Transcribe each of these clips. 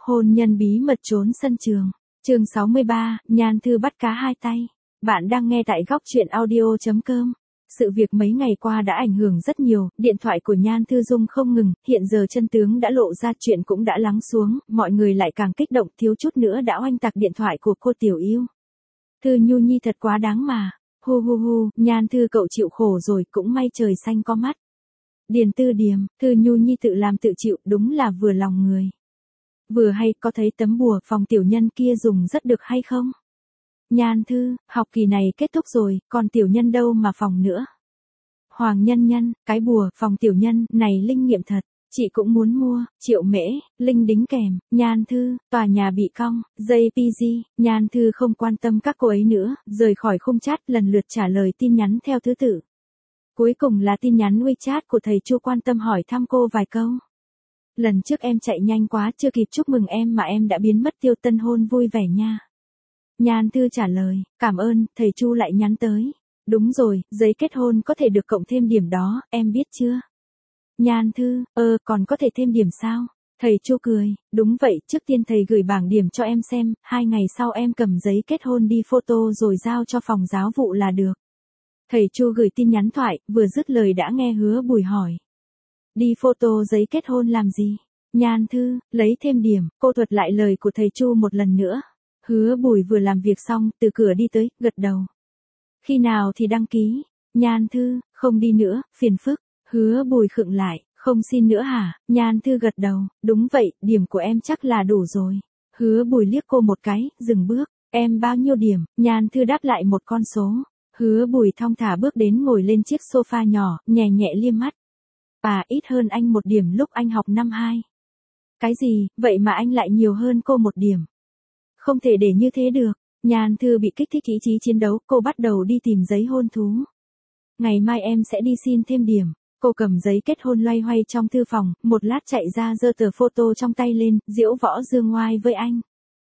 Hôn nhân bí mật trốn sân trường. Chương 63, Nhan Thư bắt cá hai tay. Bạn đang nghe tại góc truyện audio.com. Sự việc mấy ngày qua đã ảnh hưởng rất nhiều, điện thoại của Nhan Thư rung không ngừng, hiện giờ chân tướng đã lộ ra, chuyện cũng đã lắng xuống, mọi người lại càng kích động, thiếu chút nữa đã oanh tạc điện thoại của cô tiểu yêu. Thư Nhu Nhi thật quá đáng mà. Hu hu hu, Nhan Thư cậu chịu khổ rồi, cũng may trời xanh có mắt. Điền Tư Điềm, Thư Nhu Nhi tự làm tự chịu, đúng là vừa lòng người. Vừa hay, có thấy tấm bùa phòng tiểu nhân kia dùng rất được hay không? Nhan Thư, học kỳ này kết thúc rồi, còn tiểu nhân đâu mà phòng nữa. Hoàng Nhân Nhân, cái bùa phòng tiểu nhân này linh nghiệm thật, chị cũng muốn mua. Triệu Mễ, linh đính kèm. Nhan Thư, tòa nhà bị cong. JPG, Nhan Thư không quan tâm các cô ấy nữa, rời khỏi khung chat, lần lượt trả lời tin nhắn theo thứ tự. Cuối cùng là tin nhắn WeChat của thầy Chu quan tâm hỏi thăm cô vài câu. Lần trước em chạy nhanh quá, chưa kịp chúc mừng em mà em đã biến mất tiêu, tân hôn vui vẻ nha. Nhan Thư trả lời, cảm ơn. Thầy Chu lại nhắn tới. Đúng rồi, giấy kết hôn có thể được cộng thêm điểm đó, em biết chưa? Nhan Thư, còn có thể thêm điểm sao? Thầy Chu cười, đúng vậy, trước tiên thầy gửi bảng điểm cho em xem, 2 ngày sau em cầm giấy kết hôn đi photo rồi giao cho phòng giáo vụ là được. Thầy Chu gửi tin nhắn thoại, vừa dứt lời đã nghe Hứa Bùi hỏi. Đi photo giấy kết hôn làm gì? Nhan Thư, lấy thêm điểm. Cô thuật lại lời của thầy Chu một lần nữa. Hứa Bùi vừa làm việc xong, từ cửa đi tới, gật đầu. Khi nào thì đăng ký? Nhan Thư, không đi nữa, phiền phức. Hứa Bùi khựng lại, không xin nữa hả? Nhan Thư gật đầu, đúng vậy, điểm của em chắc là đủ rồi. Hứa Bùi liếc cô một cái, dừng bước. Em bao nhiêu điểm? Nhan Thư đáp lại một con số. Hứa Bùi thong thả bước đến ngồi lên chiếc sofa nhỏ, nhẹ nhẹ liếc mắt. Ít hơn anh 1 điểm lúc anh học năm 2. Cái gì, vậy mà anh lại nhiều hơn cô 1 điểm. Không thể để như thế được. Nhan Thư bị kích thích ý chí chiến đấu, cô bắt đầu đi tìm giấy hôn thú. Ngày mai em sẽ đi xin thêm điểm. Cô cầm giấy kết hôn loay hoay trong thư phòng, một lát chạy ra giơ tờ photo trong tay lên, diễu võ dương ngoai với anh.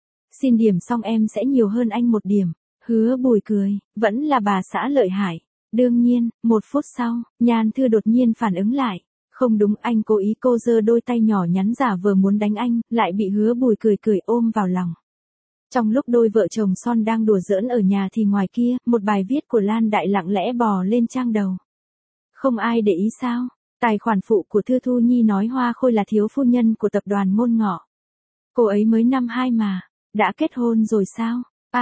Xin điểm xong em sẽ nhiều hơn anh 1 điểm. Hứa Bùi cười, vẫn là bà xã lợi hại. Đương nhiên, 1 phút sau, Nhan Thư đột nhiên phản ứng lại. Không đúng, anh cố ý. Cô giơ đôi tay nhỏ nhắn giả vờ muốn đánh anh, lại bị Hứa Bùi cười ôm vào lòng. Trong lúc đôi vợ chồng son đang đùa giỡn ở nhà thì ngoài kia, một bài viết của Lan Đại lặng lẽ bò lên trang đầu. Không ai để ý sao? Tài khoản phụ của Thư Thu Nhi nói Hoa Khôi là thiếu phu nhân của tập đoàn Ngôn Ngọ. Cô ấy mới năm 2 mà, đã kết hôn rồi sao?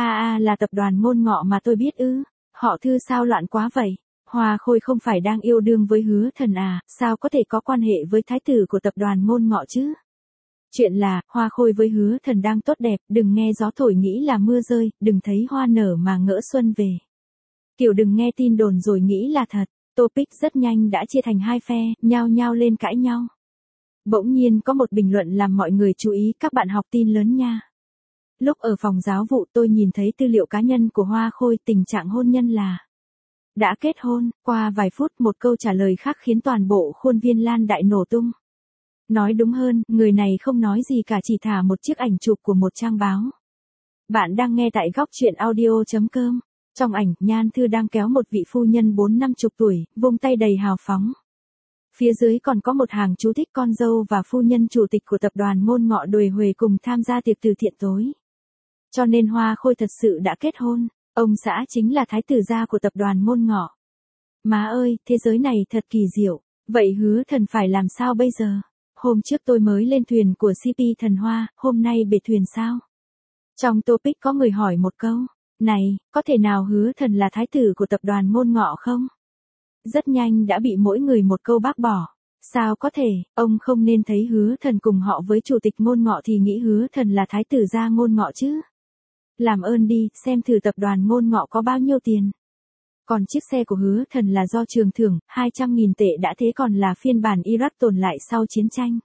Là tập đoàn Ngôn Ngọ mà tôi biết ư? Họ Thư sao loạn quá vậy? Hoa Khôi không phải đang yêu đương với Hứa Thần à, sao có thể có quan hệ với thái tử của tập đoàn Ngôn Ngọ chứ? Chuyện là, Hoa Khôi với Hứa Thần đang tốt đẹp, đừng nghe gió thổi nghĩ là mưa rơi, đừng thấy hoa nở mà ngỡ xuân về. Kiểu đừng nghe tin đồn rồi nghĩ là thật. Topic rất nhanh đã chia thành 2 phe, nhao nhao lên cãi nhau. Bỗng nhiên có một bình luận làm mọi người chú ý, các bạn học tin lớn nha. Lúc ở phòng giáo vụ tôi nhìn thấy tư liệu cá nhân của Hoa Khôi, tình trạng hôn nhân là đã kết hôn. Qua vài phút một câu trả lời khác khiến toàn bộ khuôn viên Lan Đại nổ tung. Nói đúng hơn, người này không nói gì cả, chỉ thả một chiếc ảnh chụp của một trang báo. Bạn đang nghe tại góc truyện audio.com. Trong ảnh, Nhan Thư đang kéo một vị phu nhân 40-50 tuổi, vung tay đầy hào phóng. Phía dưới còn có một hàng chú thích con dâu và phu nhân chủ tịch của tập đoàn Ngôn Ngọ đuổi huề cùng tham gia tiệc từ thiện tối. Cho nên Hoa Khôi thật sự đã kết hôn, ông xã chính là thái tử gia của tập đoàn Ngôn Ngọ. Má ơi, thế giới này thật kỳ diệu, vậy Hứa Thần phải làm sao bây giờ? Hôm trước tôi mới lên thuyền của CP Thần Hoa, hôm nay bệt thuyền sao? Trong topic có người hỏi một câu. Này, có thể nào Hứa Thần là thái tử của tập đoàn Ngôn Ngọ không? Rất nhanh đã bị mỗi người một câu bác bỏ. Sao có thể, ông không nên thấy Hứa Thần cùng họ với chủ tịch Ngôn Ngọ thì nghĩ Hứa Thần là thái tử gia Ngôn Ngọ chứ? Làm ơn đi, xem thử tập đoàn Ngôn Ngọ có bao nhiêu tiền. Còn chiếc xe của Hứa Thần là do trường thưởng, 200.000 tệ đã thế còn là phiên bản Iraq tồn lại sau chiến tranh.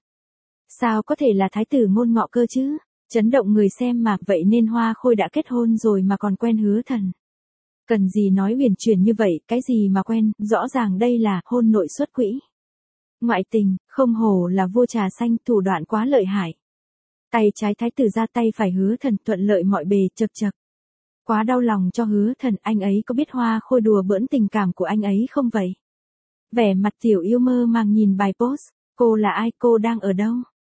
Sao có thể là thái tử Ngôn Ngọ cơ chứ? Chấn động người xem mà, vậy nên Hoa Khôi đã kết hôn rồi mà còn quen Hứa Thần. Cần gì nói huyền chuyển như vậy, cái gì mà quen, rõ ràng đây là hôn nội xuất quỹ. Ngoại tình, không hổ là vua trà xanh, thủ đoạn quá lợi hại. Tay trái thái tử ra, tay phải Hứa Thần thuận lợi mọi bề, chật chật. Quá đau lòng cho Hứa Thần, anh ấy có biết Hoa Khôi đùa bỡn tình cảm của anh ấy không vậy? Vẻ mặt tiểu yêu mơ màng nhìn bài post, cô là ai, cô đang ở đâu?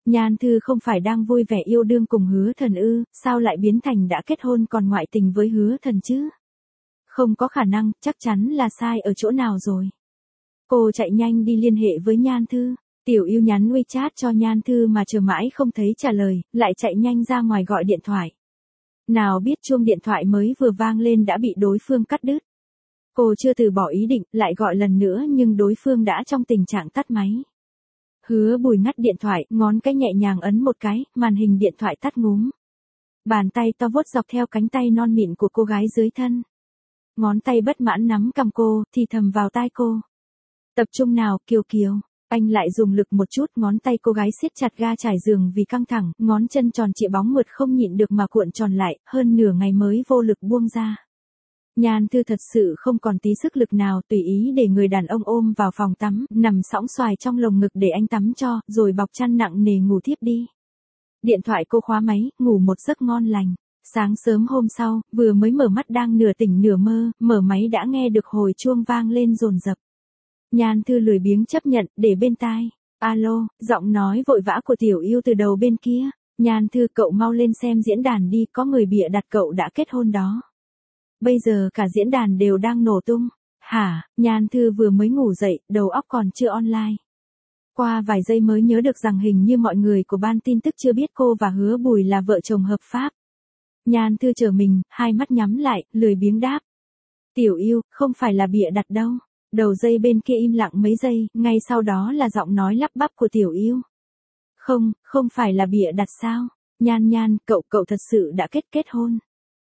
Nhan Thư không phải đang vui vẻ yêu đương cùng Hứa Thần ư, sao lại biến thành đã kết hôn còn ngoại tình với Hứa Thần chứ? Không có khả năng, chắc chắn là sai ở chỗ nào rồi. Cô chạy nhanh đi liên hệ với Nhan Thư. Tiểu Yêu nhắn WeChat cho Nhan Thư mà chờ mãi không thấy trả lời, lại chạy nhanh ra ngoài gọi điện thoại. Nào biết chuông điện thoại mới vừa vang lên đã bị đối phương cắt đứt. Cô chưa từ bỏ ý định, lại gọi lần nữa nhưng đối phương đã trong tình trạng tắt máy. Hứa Bùi ngắt điện thoại, ngón cái nhẹ nhàng ấn một cái, màn hình điện thoại tắt ngúm. Bàn tay to vuốt dọc theo cánh tay non mịn của cô gái dưới thân. Ngón tay bất mãn nắm cầm cô, thì thầm vào tai cô. Tập trung nào, Kiều Kiều. Anh lại dùng lực một chút, ngón tay cô gái siết chặt ga trải giường vì căng thẳng, ngón chân tròn trịa bóng mượt không nhịn được mà cuộn tròn lại, hơn nửa ngày mới vô lực buông ra. Nhan Thư thật sự không còn tí sức lực nào, tùy ý để người đàn ông ôm vào phòng tắm, nằm sõng xoài trong lồng ngực để anh tắm cho, rồi bọc chăn nặng nề ngủ thiếp đi. Điện thoại cô khóa máy, ngủ một giấc ngon lành. Sáng sớm hôm sau, vừa mới mở mắt đang nửa tỉnh nửa mơ, mở máy đã nghe được hồi chuông vang lên dồn dập. Nhan Thư lười biếng chấp nhận, để bên tai. Alo, giọng nói vội vã của Tiểu Yêu từ đầu bên kia. Nhan Thư, cậu mau lên xem diễn đàn đi, có người bịa đặt cậu đã kết hôn đó. Bây giờ cả diễn đàn đều đang nổ tung. Hả? Nhan Thư vừa mới ngủ dậy, đầu óc còn chưa online. Qua vài giây mới nhớ được rằng hình như mọi người của ban tin tức chưa biết cô và Hứa Bùi là vợ chồng hợp pháp. Nhan Thư trở mình, hai mắt nhắm lại, lười biếng đáp. Tiểu Yêu, không phải là bịa đặt đâu. Đầu dây bên kia im lặng mấy giây, ngay sau đó là giọng nói lắp bắp của Tiểu Yêu. Không phải là bịa đặt sao? Nhan, cậu thật sự đã kết hôn.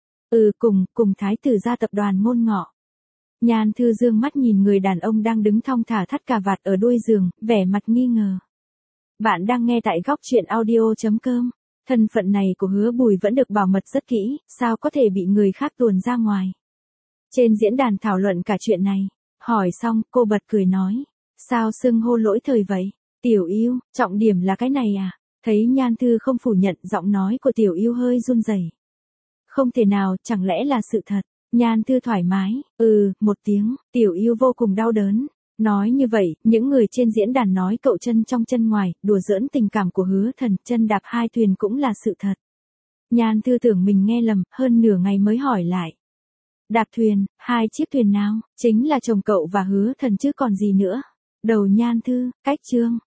Cùng thái tử gia tập đoàn Ngôn Ngọ. Nhan Thư dương mắt nhìn người đàn ông đang đứng thong thả thắt cà vạt ở đuôi giường, vẻ mặt nghi ngờ. Bạn đang nghe tại góc truyện audio.com. Thân phận này của Hứa Bùi vẫn được bảo mật rất kỹ, sao có thể bị người khác tuồn ra ngoài. Trên diễn đàn thảo luận cả chuyện này. Hỏi xong, cô bật cười nói. Sao xưng hô lỗi thời vậy? Tiểu Yêu, trọng điểm là cái này à? Thấy Nhan Thư không phủ nhận, giọng nói của Tiểu Yêu hơi run rẩy. Không thể nào, chẳng lẽ là sự thật? Nhan Thư thoải mái, một tiếng, Tiểu Yêu vô cùng đau đớn. Nói như vậy, những người trên diễn đàn nói cậu chân trong chân ngoài, đùa giỡn tình cảm của Hứa Thần, chân đạp hai thuyền cũng là sự thật. Nhan Thư tưởng mình nghe lầm, hơn nửa ngày mới hỏi lại. Đạp thuyền, hai chiếc thuyền nào? Chính là chồng cậu và Hứa Thần chứ còn gì nữa. Đầu Nhan Thư, cách chương.